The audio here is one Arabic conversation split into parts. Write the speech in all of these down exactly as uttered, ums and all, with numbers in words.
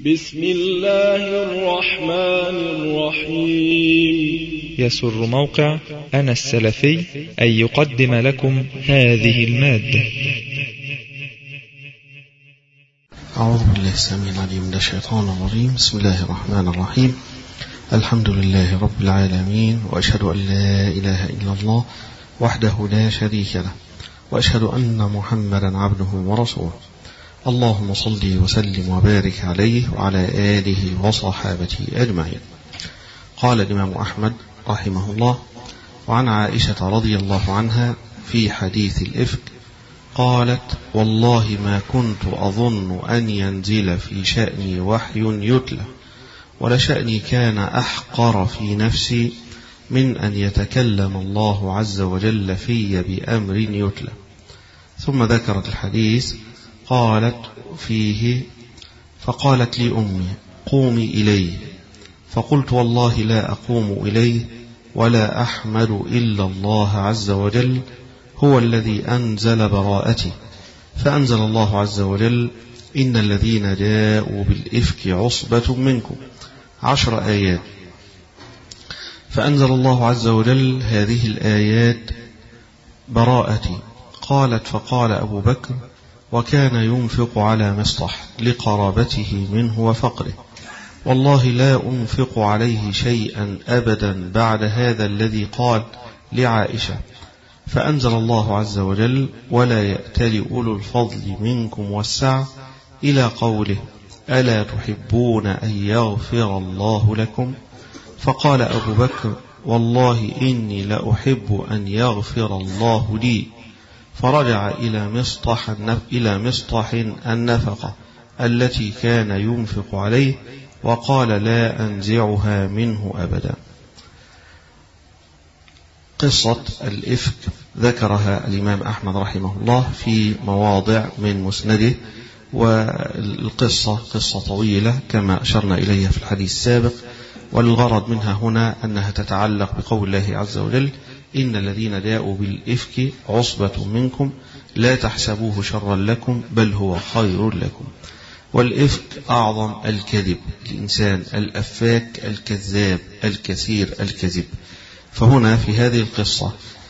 بسم الله الرحمن الرحيم. يسر موقع أنا السلفي أن يقدم لكم هذه المادة. أعوذ بالله السميع العليم من الشيطان الرجيم. بسم الله الرحمن الرحيم. الحمد لله رب العالمين، وأشهد أن لا إله إلا الله وحده لا شريك له، وأشهد أن محمدا عبده ورسوله. اللهم صل وسلم وبارك عليه وعلى آله وصحابته أجمعين. قال الإمام أحمد رحمه الله: وعن عائشة رضي الله عنها في حديث الإفك قالت: والله ما كنت أظن أن ينزل في شأني وحي يتلى، ولشأني كان أحقر في نفسي من أن يتكلم الله عز وجل في بأمر يتلى. ثم ذكرت الحديث قالت فيه: فقالت لي أمي: قومي إليه. فقلت: والله لا أقوم إليه، ولا أحمد إلا الله عز وجل، هو الذي أنزل براءتي. فأنزل الله عز وجل: إن الذين جاءوا بالإفك عصبة منكم، عشر آيات. فأنزل الله عز وجل هذه الآيات: براءتي. قالت: فقال أبو بكر: وكان ينفق على مصطح لقرابته منه وفقره، والله لا أنفق عليه شيئا أبدا بعد هذا الذي قال لعائشة. فأنزل الله عز وجل: ولا يأتل أولو الفضل منكم والسعة، إلى قوله: ألا تحبون أن يغفر الله لكم؟ فقال أبو بكر: والله إني لأحب أن يغفر الله لي. فرجع إلى مصطح إلى مصطح النفقة التي كان ينفق عليه، وقال: لا أنزعها منه أبدا. قصة الإفك ذكرها الإمام أحمد رحمه الله في مواضع من مسنده، والقصة قصة طويلة كما أشرنا إليها في الحديث السابق، والغرض منها هنا أنها تتعلق بقول الله عز وجل: إن الذين جاءوا بالإفك عصبة منكم لا تحسبوه شرا لكم بل هو خير لكم. والإفك أعظم الكذب، الإنسان الأفاك الكذاب الكثير الكذب. فهنا في هذه القصة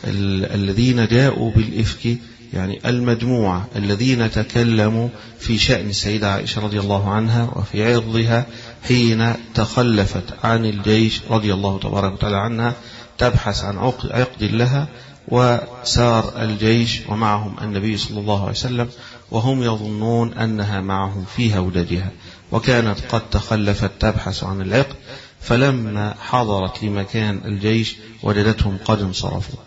الذين جاءوا بالإفك يعني المجموعة الذين تكلموا في شأن السيدة عائشة رضي الله عنها وفي عرضها حين تخلفت عن الجيش رضي الله تبارك وتعالى عنها تبحث عن عقد لها، وسار الجيش ومعهم النبي صلى الله عليه وسلم وهم يظنون أنها معهم في هودجها، وكانت قد تخلفت تبحث عن العقد. فلما حضرت لمكان الجيش وجدتهم قد انصرفوا،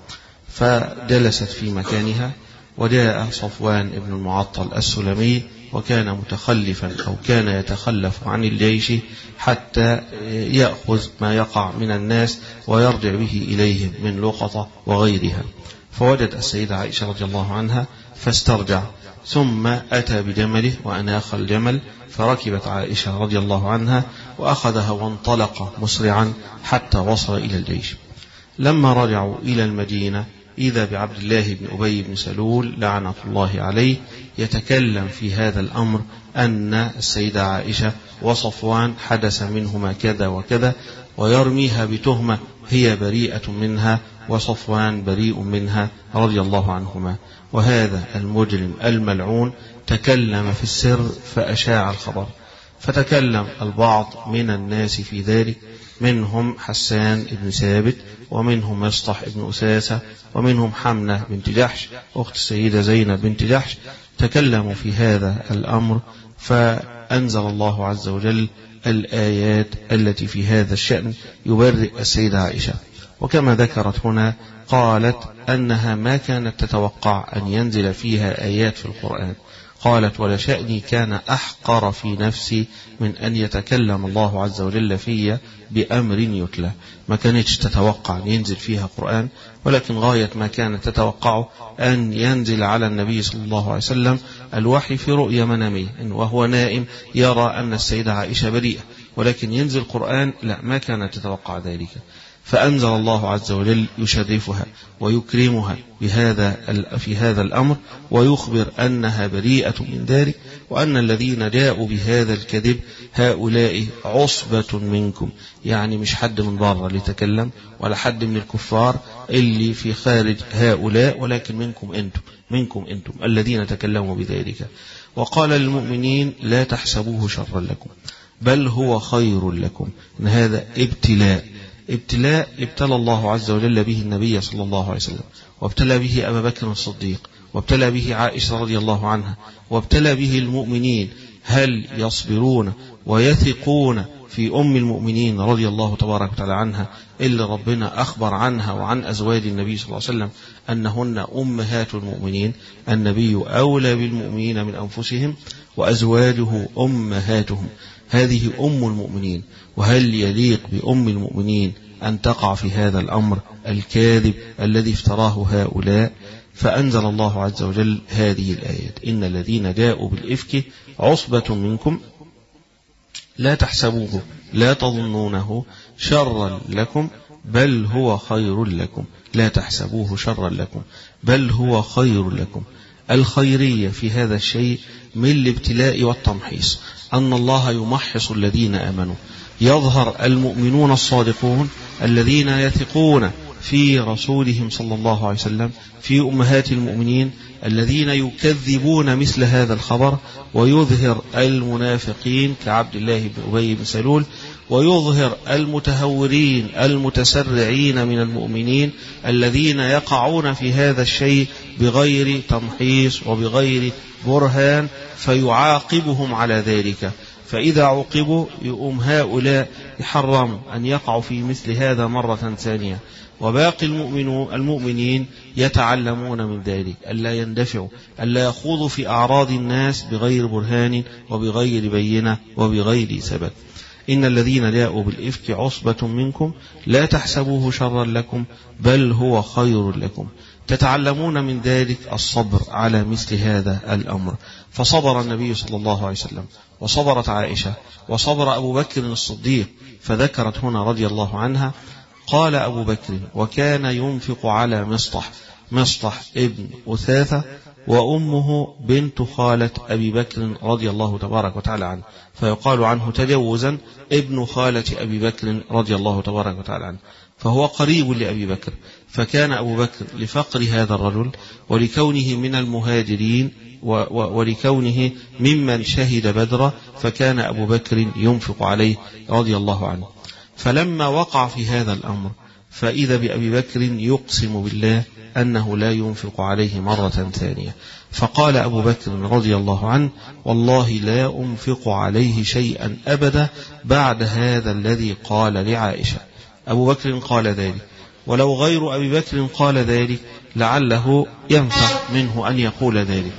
فجلست في مكانها، وجاء صفوان ابن المعطل السلمي وكان متخلفا أو كان يتخلف عن الجيش حتى يأخذ ما يقع من الناس ويرجع به إليهم من لقطة وغيرها. فوجد السيدة عائشة رضي الله عنها فاسترجع، ثم أتى بجمله وأناخ الجمل، فركبت عائشة رضي الله عنها وأخذها وانطلق مسرعا حتى وصل إلى الجيش. لما رجعوا إلى المدينة إذا بعبد الله بن أبي بن سلول لعنة الله عليه يتكلم في هذا الأمر أن السيدة عائشة وصفوان حدث منهما كذا وكذا، ويرميها بتهمة هي بريئة منها وصفوان بريء منها رضي الله عنهما. وهذا المجرم الملعون تكلم في السر فأشاع الخبر، فتكلم البعض من الناس في ذلك، منهم حسان بن ثابت، ومنهم مصطح بن أساسة، ومنهم حمنة بنت جحش أخت السيدة زينب بنت جحش، تكلموا في هذا الأمر. فأنزل الله عز وجل الآيات التي في هذا الشأن يبرئ السيدة عائشة. وكما ذكرت هنا قالت أنها ما كانت تتوقع أن ينزل فيها آيات في القرآن. قالت: ولشأني كان أحقر في نفسي من أن يتكلم الله عز وجل في بأمر يتلى. ما كانتش تتوقع أن ينزل فيها قرآن، ولكن غاية ما كانت تتوقعه أن ينزل على النبي صلى الله عليه وسلم الوحي في رؤيا منامية وهو نائم يرى أن السيدة عائشة بريئة، ولكن ينزل قرآن لا، ما كانت تتوقع ذلك. فأنزل الله عز وجل يشرفها ويكرمها بهذا في هذا الأمر، ويخبر أنها بريئة من ذلك، وأن الذين جاءوا بهذا الكذب هؤلاء عصبة منكم، يعني مش حد من بره اللي تكلم ولا حد من الكفار اللي في خارج هؤلاء، ولكن منكم أنتم منكم أنتم الذين تكلموا بذلك. وقال للمؤمنين لا تحسبوه شرا لكم بل هو خير لكم، إن هذا ابتلاء ابتلاء ابتلى الله عز وجل به النبي صلى الله عليه وسلم، وابتلى به أبا بكر الصديق، وابتلى به عائشة رضي الله عنها، وابتلى به المؤمنين. هل يصبرون ويثقون في أم المؤمنين رضي الله تبارك وتعالى عنها اللي ربنا أخبر عنها وعن أزواج النبي صلى الله عليه وسلم أنهن أمهات المؤمنين؟ النبي أولى بالمؤمنين من أنفسهم وأزواجه أمهاتهم، هذه أم المؤمنين. وهل يليق بأم المؤمنين أن تقع في هذا الأمر الكاذب الذي افتراه هؤلاء؟ فأنزل الله عز وجل هذه الآيات: إن الذين جاءوا بالإفك عصبة منكم لا تحسبوه لا تظنونه شرا لكم بل هو خير لكم. لا تحسبوه شرا لكم بل هو خير لكم. الخيرية في هذا الشيء من الابتلاء والتمحيص، أن الله يمحص الذين آمنوا، يظهر المؤمنون الصادقون الذين يثقون في رسولهم صلى الله عليه وسلم، في أمهات المؤمنين الذين يكذبون مثل هذا الخبر، ويظهر المنافقين كعبد الله بن أبي بن سلول، ويظهر المتهورين المتسرعين من المؤمنين الذين يقعون في هذا الشيء بغير تمحيص وبغير برهان، فيعاقبهم على ذلك. فإذا عوقبوا يؤم هؤلاء يحرم أن يقعوا في مثل هذا مرة ثانية، وباقي المؤمنين يتعلمون من ذلك ألا يندفعوا، ألا يخوضوا في أعراض الناس بغير برهان وبغير بينة وبغير سبب. إن الذين جاءوا بالإفك عصبة منكم لا تحسبوه شرا لكم بل هو خير لكم. تتعلمون من ذلك الصبر على مثل هذا الأمر، فصبر النبي صلى الله عليه وسلم، وصبرت عائشة، وصبر أبو بكر الصديق. فذكرت هنا رضي الله عنها: قال أبو بكر وكان ينفق على مصطح، مصطح ابن أثاثة وأمه بنت خالة أبي بكر رضي الله تبارك وتعالى عنه، فيقال عنه تجوزا ابن خالة أبي بكر رضي الله تبارك وتعالى عنه، فهو قريب لأبي بكر. فكان أبو بكر لفقر هذا الرجل ولكونه من المهاجرين ولكونه ممن شهد بدر، فكان أبو بكر ينفق عليه رضي الله عنه. فلما وقع في هذا الأمر فإذا بأبي بكر يقسم بالله أنه لا ينفق عليه مرة ثانية، فقال أبو بكر رضي الله عنه: والله لا أنفق عليه شيئا أبدا بعد هذا الذي قال لعائشة. أبو بكر قال ذلك، ولو غير أبي بكر قال ذلك لعله ينفع منه أن يقول ذلك.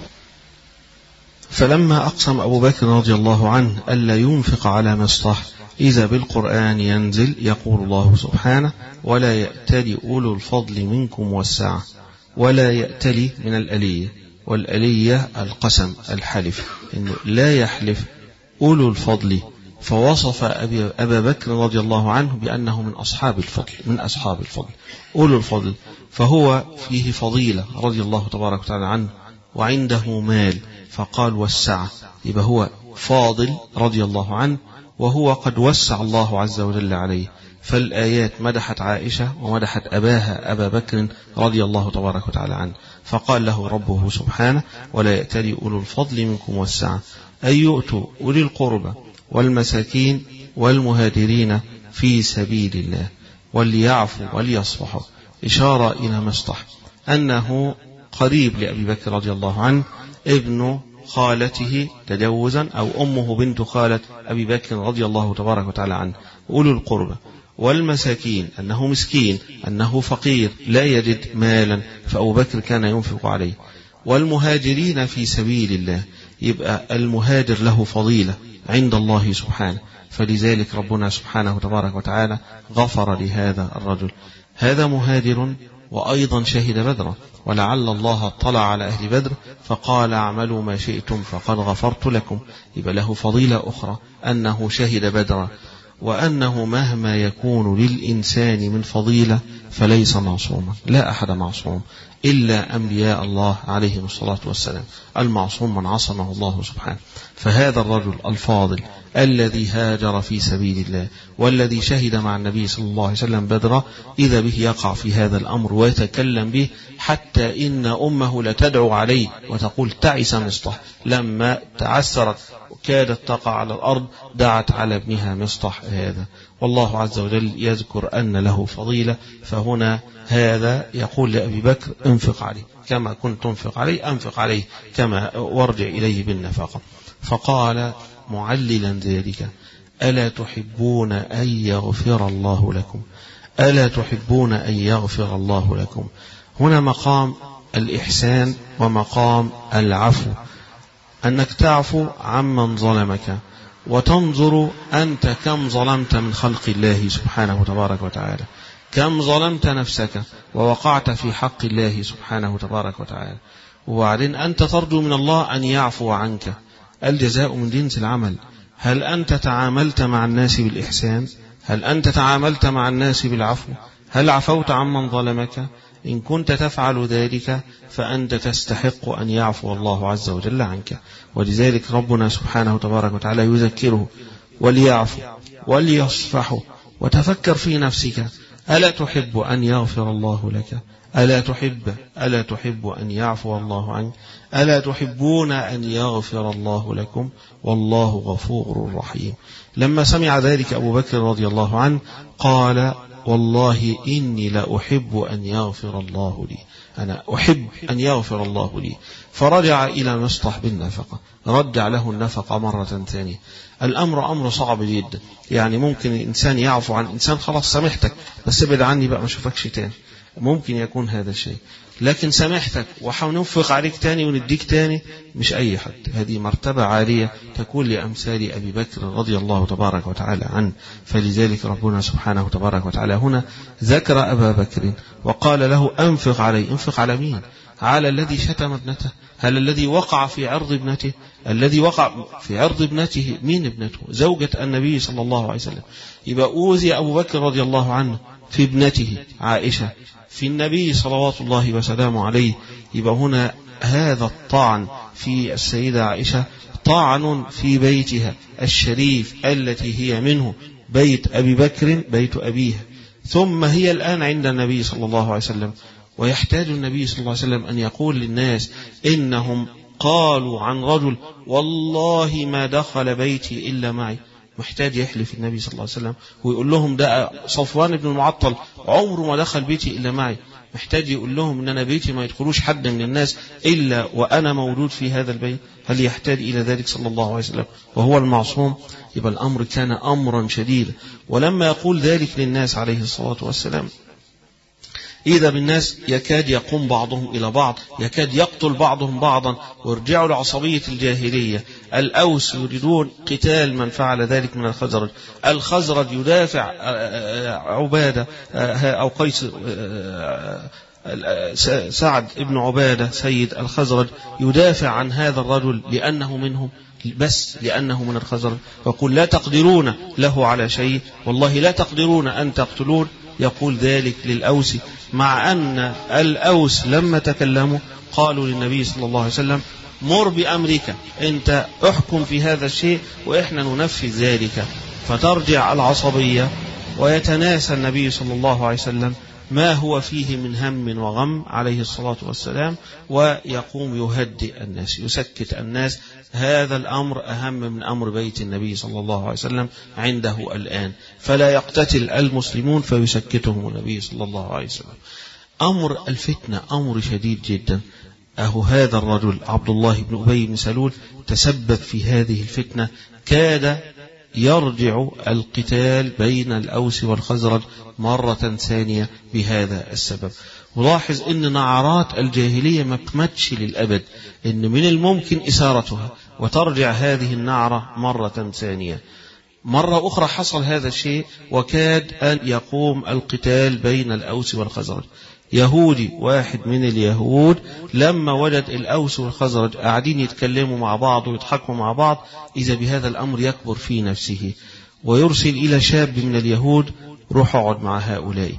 فلما أقسم أبو بكر رضي الله عنه ألا ينفق على مصطح، إذا بالقرآن ينزل يقول الله سبحانه: ولا يأتل أولو الفضل منكم والسعة. ولا يأتل من الألية، والألية القسم الحلف، إنه لا يحلف أولو الفضل. فوصف أبي أبا بكر رضي الله عنه بأنه من أصحاب الفضل، من أصحاب الفضل أولو الفضل، فهو فيه فضيلة رضي الله تبارك وتعالى عنه، وعنده مال، فقال والسعة، يبقى هو فاضل رضي الله عنه، وهو قد وسع الله عز وجل عليه. فالآيات مدحت عائشة ومدحت أباها أبا بكر رضي الله تبارك وتعالى عنه، فقال له ربه سبحانه: ولا يأتل أولو الفضل منكم والسعة أن يؤتوا أولي القربى والمساكين والمهاجرين في سبيل الله وليعفوا وليصفحوا. إشارة إلى مصطح أنه قريب لأبي بكر رضي الله عنه، ابن خالته تجوزا، أو أمه بنت خالة أبي بكر رضي الله تبارك وتعالى عنه. أولو القربى والمساكين أنه مسكين، أنه فقير لا يجد مالا، فأبو بكر كان ينفق عليه. والمهاجرين في سبيل الله، يبقى المهاجر له فضيلة عند الله سبحانه، فلذلك ربنا سبحانه تبارك وتعالى غفر لهذا الرجل. هذا مهاجر وأيضا شهد بدرا، ولعل الله اطلع على أهل بدر فقال: اعملوا ما شئتم فقد غفرت لكم. يبقى له فضيلة أخرى أنه شهد بدرا. وأنه مهما يكون للإنسان من فضيلة فليس معصوما، لا أحد معصوم إلا أنبياء الله عليهم الصلاة والسلام، المعصوم من عصمه الله سبحانه. فهذا الرجل الفاضل الذي هاجر في سبيل الله والذي شهد مع النبي صلى الله عليه وسلم بدرا، إذا به يقع في هذا الأمر ويتكلم به، حتى إن أمه لتدعو عليه وتقول تعس مصطح لما تعسرت كادت تقع على الأرض، دعت على ابنها مصطح هذا. والله عز وجل يذكر أن له فضيلة، فهنا هذا يقول لأبي بكر انفق عليه كما كنت تنفق عليه، أنفق عليه كما وارجع إليه بالنفقة. فقال معللا ذلك ألا تحبون أن يغفر الله لكم، ألا تحبون أن يغفر الله لكم. هنا مقام الإحسان ومقام العفو، أنك تعفو عمن ظلمك وتنظر أنت كم ظلمت من خلق الله سبحانه تبارك وتعالى، كم ظلمت نفسك ووقعت في حق الله سبحانه تبارك وتعالى، وبعدين أنت ترجو من الله أن يعفو عنك. الجزاء من جنس العمل. هل أنت تعاملت مع الناس بالإحسان؟ هل أنت تعاملت مع الناس بالعفو؟ هل عفوت عمن ظلمك؟ إن كنت تفعل ذلك فأنت تستحق أن يعفو الله عز وجل عنك. ولذلك ربنا سبحانه تبارك وتعالى يذكره وليعفو وليصفحوا. وتفكر في نفسك، ألا تحب أن يغفر الله لك؟ ألا تحب ألا تحب أن يعفو الله عنك؟ ألا تحبون أن يغفر الله لكم؟ والله غفور رحيم. لما سمع ذلك أبو بكر رضي الله عنه قال والله إني لأحب أن يغفر الله لي، أنا أحب أن يغفر الله لي. فرجع إلى مصطح بالنفقة، رجع له النفقة مرة ثانية. الأمر أمر صعب جدا، يعني ممكن الإنسان يعفو عن إنسان خلاص سامحتك بس ابعد عني بقى ما أشوفكش تاني، ممكن يكون هذا الشيء، لكن سامحتك وحننفق عليك تاني ونديك تاني مش أي حد. هذه مرتبة عالية تكون لأمثال أبي بكر رضي الله تبارك وتعالى عنه. فلذلك ربنا سبحانه تبارك وتعالى هنا ذكر أبا بكر وقال له أنفق عليه. انفق على مين؟ على الذي شتم ابنته؟ هل الذي وقع في عرض ابنته؟ الذي وقع في عرض ابنته مين ابنته؟ زوجة النبي صلى الله عليه وسلم. يبقى أوذي أبو بكر رضي الله عنه في ابنته عائشة، في النبي صلوات الله وسلامه عليه. يبقى هنا هذا الطعن في السيدة عائشة طعن في بيتها الشريف التي هي منه، بيت أبي بكر بيت أبيها، ثم هي الآن عند النبي صلى الله عليه وسلم. ويحتاج النبي صلى الله عليه وسلم أن يقول للناس إنهم قالوا عن رجل والله ما دخل بيتي إلا معي. محتاج يحلف النبي صلى الله عليه وسلم ويقول لهم ده صفوان بن المعطل عمره ما دخل بيتي إلا معي. محتاج يقول لهم إن أنا بيتي ما يدخلوش حد من الناس إلا وأنا موجود في هذا البيت. هل يحتاج إلى ذلك صلى الله عليه وسلم وهو المعصوم؟ يبقى الأمر كان أمرا شديدا. ولما يقول ذلك للناس عليه الصلاة والسلام إذا بالناس يكاد يقوم بعضهم إلى بعض، يكاد يقتل بعضهم بعضا، ويرجعوا لعصبية الجاهلية. الأوس يريدون قتال من فعل ذلك من الخزرج، الخزرج يدافع عبادة أو قيس سعد ابن عبادة سيد الخزرج يدافع عن هذا الرجل لأنه منهم، بس لأنه من الخزرج، ويقول لا تقدرون له على شيء، والله لا تقدرون أن تقتلون. يقول ذلك للأوس، مع أن الأوس لما تكلموا قالوا للنبي صلى الله عليه وسلم مر بأمرك، أنت احكم في هذا الشيء وإحنا ننفذ ذلك. فترجع العصبية ويتناسى النبي صلى الله عليه وسلم ما هو فيه من هم وغم عليه الصلاة والسلام، ويقوم يهدئ الناس يسكت الناس. هذا الأمر أهم من أمر بيت النبي صلى الله عليه وسلم عنده الآن، فلا يقتتل المسلمون فيسكتهم النبي صلى الله عليه وسلم. أمر الفتنة أمر شديد جدا. أهو هذا الرجل عبد الله بن أبي بن سلول تسبب في هذه الفتنة، كاد يرجع القتال بين الأوس والخزرج مرة ثانية بهذا السبب. ولاحظ أن نعرات الجاهلية ما كمتش للأبد، أن من الممكن إثارتها وترجع هذه النعرة مرة ثانية. مرة أخرى حصل هذا الشيء وكاد أن يقوم القتال بين الأوس والخزرج. يهودي واحد من اليهود لما وجد الأوس والخزرج قاعدين يتكلموا مع بعض ويضحكوا مع بعض، إذا بهذا الأمر يكبر في نفسه، ويرسل إلى شاب من اليهود روح اقعد مع هؤلاء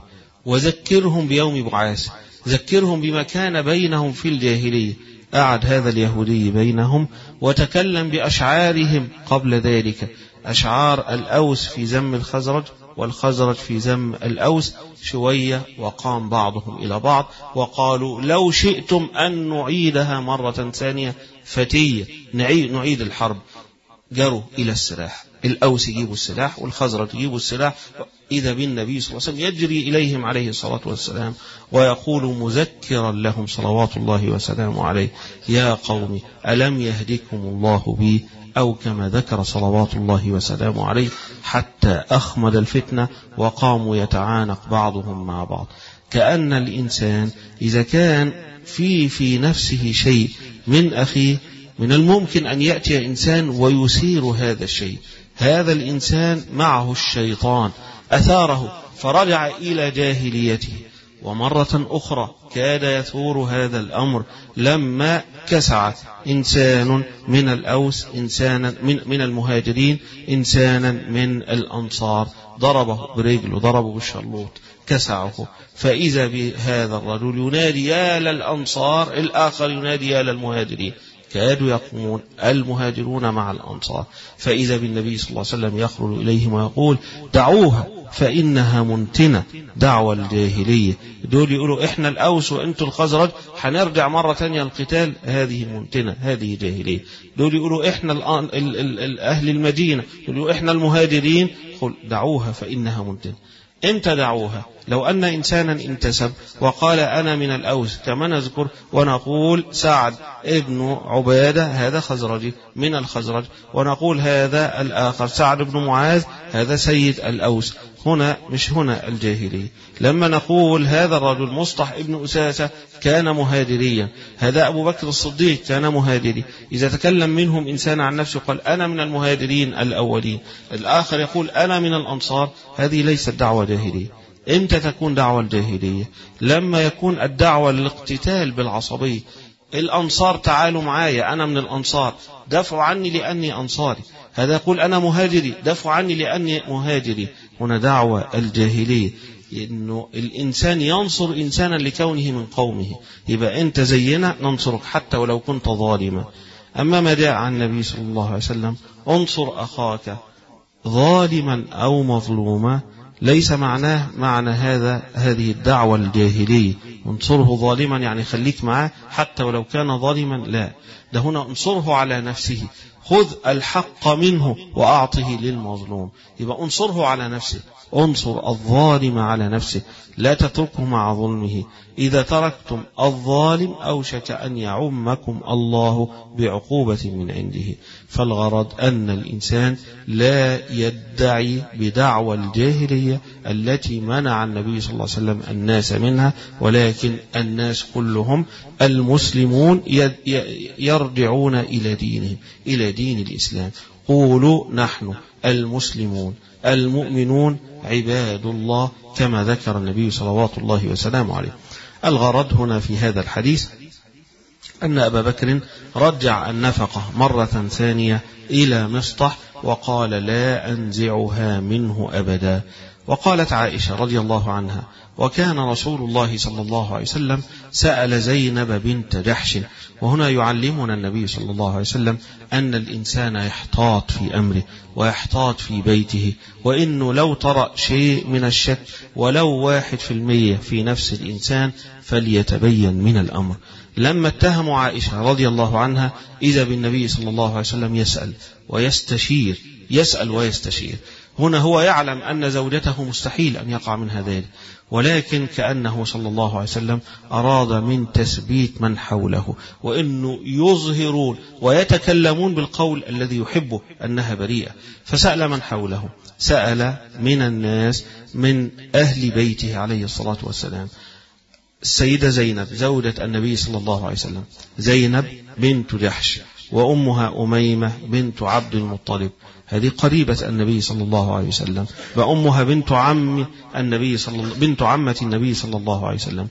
وذكرهم بيوم بعاث، ذكرهم بما كان بينهم في الجاهلية. قعد هذا اليهودي بينهم وتكلم بأشعارهم قبل ذلك، أشعار الأوس في ذم الخزرج والخزرج في ذم الأوس شوية، وقام بعضهم إلى بعض وقالوا لو شئتم أن نعيدها مرة ثانية فتية، نعيد, نعيد الحرب. جروا إلى السلاح، الأوس يجيبوا السلاح والخزرج يجيبوا السلاح، إذا بالنبي صلى الله عليه وسلم يجري إليهم عليه الصلاة والسلام ويقول مذكرا لهم صلوات الله وسلامه عليه: يا قوم ألم يهدكم الله بي؟ أو كما ذكر صلوات الله وسلامه عليه: حتى أخمد الفتنة وقاموا يتعانق بعضهم مع بعض. كأن الإنسان إذا كان في في نفسه شيء من أخيه من الممكن أن يأتي إنسان ويثير هذا الشيء، هذا الإنسان معه الشيطان أثاره فرجع إلى جاهليته. ومرة أخرى كاد يثور هذا الأمر لما كسع إنسان من الأوس إنسانا من, من المهاجرين إنسانا من الأنصار، ضربه برجله، ضربه بالشلوط، كسعه، فإذا بهذا الرجل ينادي يا للأنصار، الآخر ينادي يا للمهاجرين. كادوا يقومون المهاجرون مع الأنصار، فإذا بالنبي صلى الله عليه وسلم يخرج إليهم ويقول: دعوها فإنها منتنة، دعوة الجاهلية. دول يقولوا إحنا الأوس وإنتوا الخزرج، هنرجع مرة تانية القتال، هذه منتنة، هذه جاهلية. دول يقولوا إحنا الآن ال ال ال أهل المدينة، يقولوا إحنا المهاجرين، قل دعوها فإنها منتنة. امتى دعوها؟ لو أن إنسانا انتسب وقال أنا من الأوس كما نذكر ونقول سعد ابن عبادة هذا خزرجي من الخزرج، ونقول هذا الآخر سعد بن معاذ هذا سيد الأوس، هنا مش هنا الجاهلية. لما نقول هذا الرجل مصطح ابن أساسة كان مهاجريا، هذا أبو بكر الصديق كان مهاجري، إذا تكلم منهم إنسان عن نفسه قال أنا من المهاجرين الأولين، الآخر يقول أنا من الأنصار، هذه ليست دعوة جاهلية. امتى تكون دعوة الجاهلية؟ لما يكون الدعوة للاقتتال بالعصبية، الأنصار تعالوا معايا أنا من الأنصار، دافعوا عني لأني أنصاري، هذا يقول أنا مهاجري، دافعوا عني لأني مهاجري. هنا دعوة الجاهلية، إنه الإنسان ينصر إنسانا لكونه من قومه، يبقى أنت زينا ننصرك حتى ولو كنت ظالما. أما ما جاء عن النبي صلى الله عليه وسلم انصر أخاك ظالما أو مظلوما، ليس معناه معنى هذا هذه الدعوة الجاهلية انصره ظالما يعني خليك معاه حتى ولو كان ظالما، لا، ده هنا انصره على نفسه، خذ الحق منه وأعطه للمظلوم. يبقى انصره على نفسه، انصر الظالم على نفسه، لا تتركه مع ظلمه. إذا تركتم الظالم أوشك أن يعمكم الله بعقوبة من عنده. فالغرض أن الإنسان لا يدعي بدعوى الجاهلية التي منع النبي صلى الله عليه وسلم الناس منها، ولكن الناس كلهم المسلمون يرجعون إلى دينهم، إلى دين الإسلام. قولوا نحن المسلمون المؤمنون عباد الله كما ذكر النبي صلوات الله وسلامه عليه. الغرض هنا في هذا الحديث أن أبا بكر رجع النفقة مرة ثانية إلى مصطح وقال لا أنزعها منه أبدا. وقالت عائشة رضي الله عنها: وكان رسول الله صلى الله عليه وسلم سأل زينب بنت جحش. وهنا يعلمنا النبي صلى الله عليه وسلم أن الإنسان يحتاط في أمره ويحتاط في بيته، وإنه لو طرأ شيء من الشك ولو واحد في المية في نفس الإنسان فليتبين من الأمر. لما اتهموا عائشة رضي الله عنها إذا بالنبي صلى الله عليه وسلم يسأل ويستشير، يسأل ويستشير. هنا هو يعلم أن زوجته مستحيل أن يقع منها ذلك، ولكن كأنه صلى الله عليه وسلم أراد من تثبيت من حوله، وإنه يظهرون ويتكلمون بالقول الذي يحبه أنها بريئة. فسأل من حوله، سأل من الناس من أهل بيته عليه الصلاة والسلام. السيدة زينب زوجة النبي صلى الله عليه وسلم، زينب بنت جحش، وأمها أميمة بنت عبد المطلب، هذه قريبة النبي صلى الله عليه وسلم، وأمها بنت عم النبي صلى الله بنت عمة النبي صلى الله عليه وسلم.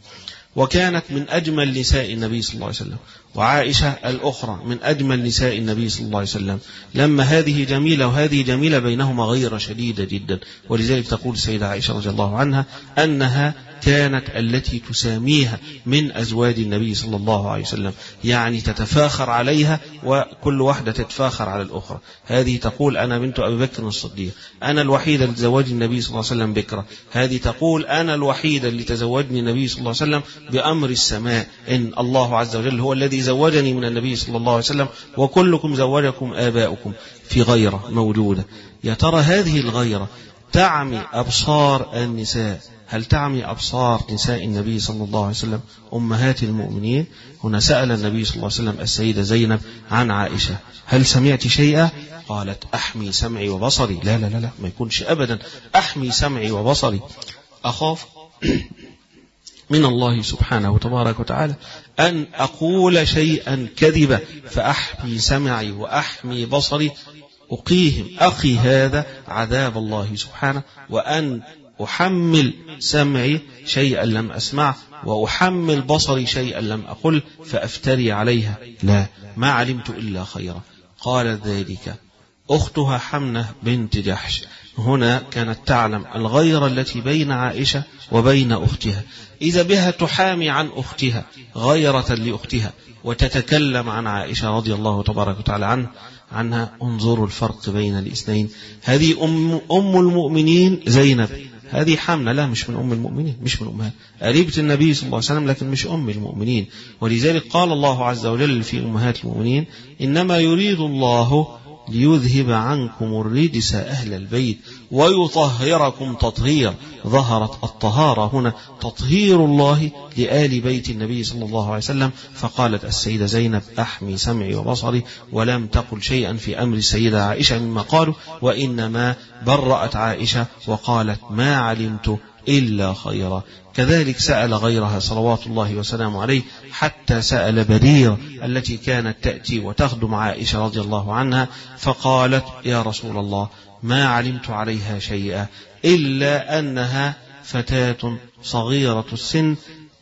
وكانت من أجمل نساء النبي صلى الله عليه وسلم، وعائشة الأخرى من أجمل نساء النبي صلى الله عليه وسلم. لما هذه جميلة وهذه جميلة بينهما غيرة شديدة جدا، ولذلك تقول السيدة عائشة رضي الله عنها أنها كانت التي تساميها من أزواج النبي صلى الله عليه وسلم، يعني تتفاخر عليها وكل واحدة تتفاخر على الأخرى. هذه تقول أنا بنت أبي بكر الصديق، أنا الوحيدة اللي تزوجني النبي صلى الله عليه وسلم بكرة. هذه تقول أنا الوحيدة اللي تزوجني النبي صلى الله عليه وسلم بأمر السماء، إن الله عز وجل هو الذي زوجني من النبي صلى الله عليه وسلم، وكلكم زوجكم آباؤكم. في غيرة موجودة. يا ترى هذه الغيرة تعمي أبصار النساء؟ هل تعمي أبصار نساء النبي صلى الله عليه وسلم أمهات المؤمنين؟ هنا سأل النبي صلى الله عليه وسلم السيدة زينب عن عائشة هل سمعت شيئا؟ قالت أحمي سمعي وبصري. لا لا لا, لا ما يكونش أبدا أحمي سمعي وبصري، أخاف من الله سبحانه وتبارك وتعالى أن أقول شيئا كذبا فأحمي سمعي وأحمي بصري، أقيهم أخي هذا عذاب الله سبحانه، وأن أحمل سمعي شيئا لم أسمع وأحمل بصري شيئا لم أقل فأفتري عليها. لا، ما علمت إلا خيرا. قال ذلك أختها حمنة بنت جحش. هنا كانت تعلم الغيرة التي بين عائشة وبين أختها، إذا بها تحامي عن أختها غيرة لأختها وتتكلم عن عائشة رضي الله تبارك وتعالى عنها عنها انظروا الفرق بين الاثنين. هذه أم, أم المؤمنين زينب، هذه حمنة لا مش من أم المؤمنين، مش من أمها، قريبة النبي صلى الله عليه وسلم لكن مش أم المؤمنين. ولذلك قال الله عز وجل في أمهات المؤمنين إنما يريد الله ليذهب عنكم الرجس أهل البيت ويطهركم تطهير. ظهرت الطهارة هنا تطهير الله لآل بيت النبي صلى الله عليه وسلم. فقالت السيدة زينب أحمي سمعي وبصري، ولم تقل شيئا في أمر السيدة عائشة مما قالوا، وإنما برأت عائشة وقالت ما علمت إلا خيرا. كذلك سأل غيرها صلوات الله وسلامه عليه، حتى سأل بريرة التي كانت تأتي وتخدم عائشة رضي الله عنها، فقالت يا رسول الله ما علمت عليها شيئا إلا أنها فتاة صغيرة السن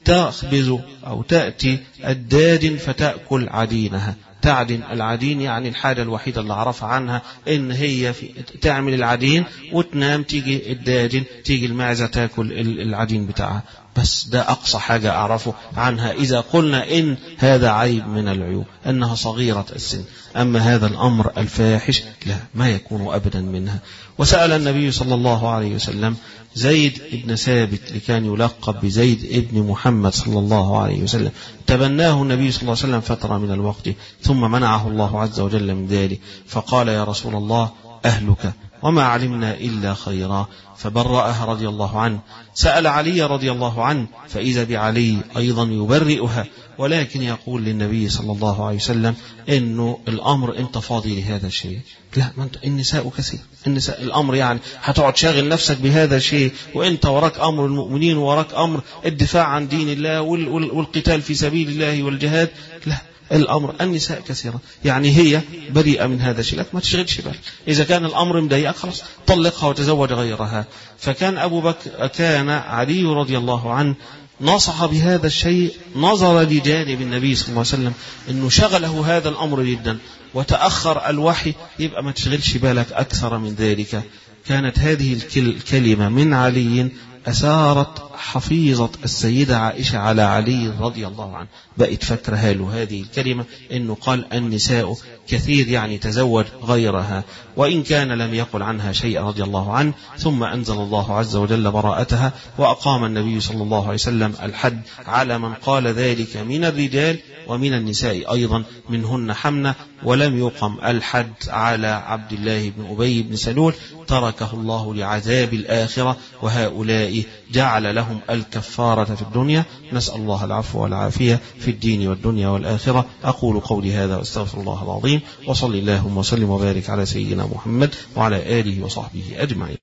تخبز أو تأتي الدادن فتأكل عدينها. تعدن العدين يعني الحاجة الوحيدة اللي عرفها عنها إن هي في تعمل العدين وتنام، تيجي الدادن تيجي المعزة تاكل العدين بتاعها، بس ده أقصى حاجة أعرفه عنها إذا قلنا إن هذا عيب من العيوب أنها صغيرة السن. أما هذا الأمر الفاحش لا، ما يكون أبدا منها. وسأل النبي صلى الله عليه وسلم زيد بن ثابت اللي كان يلقب بزيد بن محمد صلى الله عليه وسلم، تبناه النبي صلى الله عليه وسلم فترة من الوقت ثم منعه الله عز وجل من ذلك، فقال يا رسول الله أهلك وما علمنا إلا خيرا، فبرأها رضي الله عنه. سأل علي رضي الله عنه فإذا بعلي أيضا يبرئها، ولكن يقول للنبي صلى الله عليه وسلم إنه الأمر أنت فاضي لهذا الشيء. لا، ما أنت النساء كثير، النساء الأمر يعني هتقعد شاغل نفسك بهذا الشيء وأنت وراك أمر المؤمنين وراك أمر الدفاع عن دين الله والقتال في سبيل الله والجهاد. لا، الأمر النساء كثيرة، يعني هي بريئة من هذا الشيء، لك ما تشغلش بالك. إذا كان الأمر مضايقك خلاص طلقها وتزوج غيرها. فكان أبو بكر كان علي رضي الله عنه نصح بهذا الشيء نظر لجانب النبي صلى الله عليه وسلم إنه شغله هذا الأمر جدا وتأخر الوحي، يبقى ما تشغلش بالك أكثر من ذلك. كانت هذه الكلمة من علي أثارت حفيظة السيدة عائشة على علي رضي الله عنه، بقت فكرها له هذه الكلمة إنه قال النساء كثير يعني تزوج غيرها، وإن كان لم يقل عنها شيء رضي الله عنه. ثم أنزل الله عز وجل براءتها، وأقام النبي صلى الله عليه وسلم الحد على من قال ذلك من الرجال ومن النساء أيضا، منهن حمنة، ولم يقم الحد على عبد الله بن أبي بن سلول، تركه الله لعذاب الآخرة، وهؤلاء جعل لهم الكفارة في الدنيا. نسأل الله العفو والعافية في الدين والدنيا والآخرة. أقول قولي هذا واستغفر الله العظيم، وصلي اللهم وسلم وبارك على سيدنا محمد وعلى آله وصحبه أجمعين.